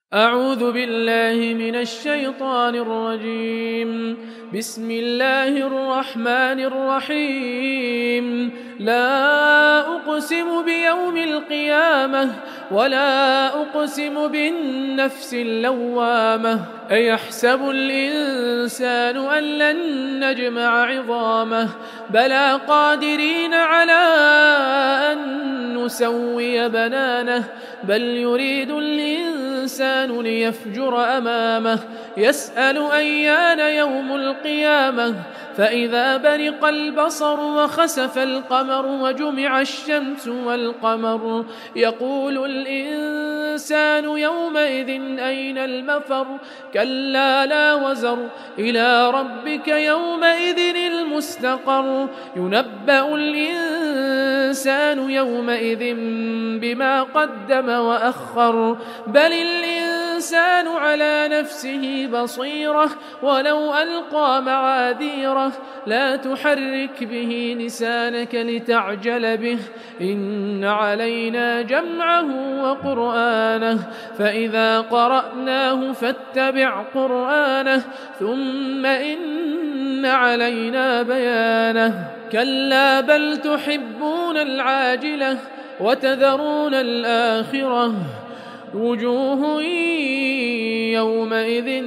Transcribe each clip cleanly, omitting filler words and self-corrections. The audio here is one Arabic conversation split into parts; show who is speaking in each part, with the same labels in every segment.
Speaker 1: أعوذ بالله من الشيطان الرجيم. بسم الله الرحمن الرحيم. لا أقسم بيوم القيامة ولا أقسم بالنفس اللوامة. أيحسب الإنسان أن لن نجمع عظامه بلى قادرين على أن نسوي بنانه بل يريد الإنسان ليفجر أمامه يسأل أيان يوم القيامة فإذا برق البصر وخسف القمر وجمع الشمس والقمر يقول الإنسان يومئذ أين المفر كلا لا وزر إلى ربك يومئذ المستقر ينبأ الإنسان يومئذ بما قدم وأخر بل الإنسان على نفسه بصيرة ولو ألقى معاذيره لا تحرك به لسانك لتعجل به إن علينا جمعه وقرآنه فإذا قرأناه فاتبع قرآنه ثم إن علينا بيانه كلا بل تحبون العاجلة وتذرون الآخرة وجوه يومئذ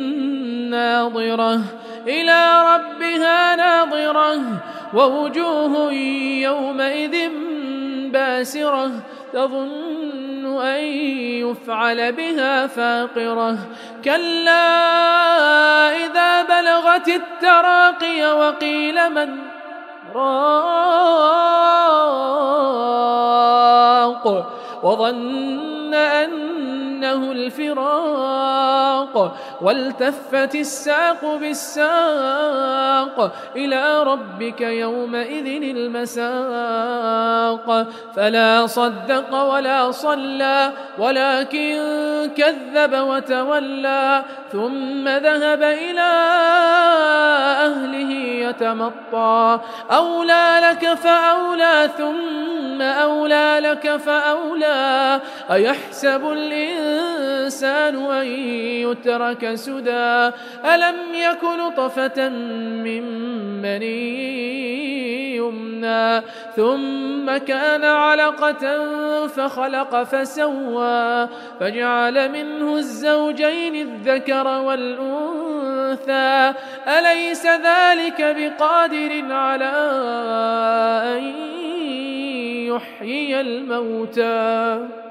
Speaker 1: ناظرة إلى ربها ناظرة ووجوه يومئذ باسرة تظن أن يفعل بها فاقرة كلا إذا بلغت التراقي وقيل من راق وظن أنه الفراق والتفت الساق بالساق إلى ربك يومئذ المساق فلا صدق ولا صلى ولكن كذب وتولى ثم ذهب إلى أهله يتمطى أولى لك فأولى ثم أولى لك فأولى أيحسب الإنسان أن يترك سدى ألم يك نطفة من مني يمنى ثم كان علقة فخلق فسوى فجعل منه الزوجين الذكر والأنثى أليس ذلك بقادر على أن يحيي الموتى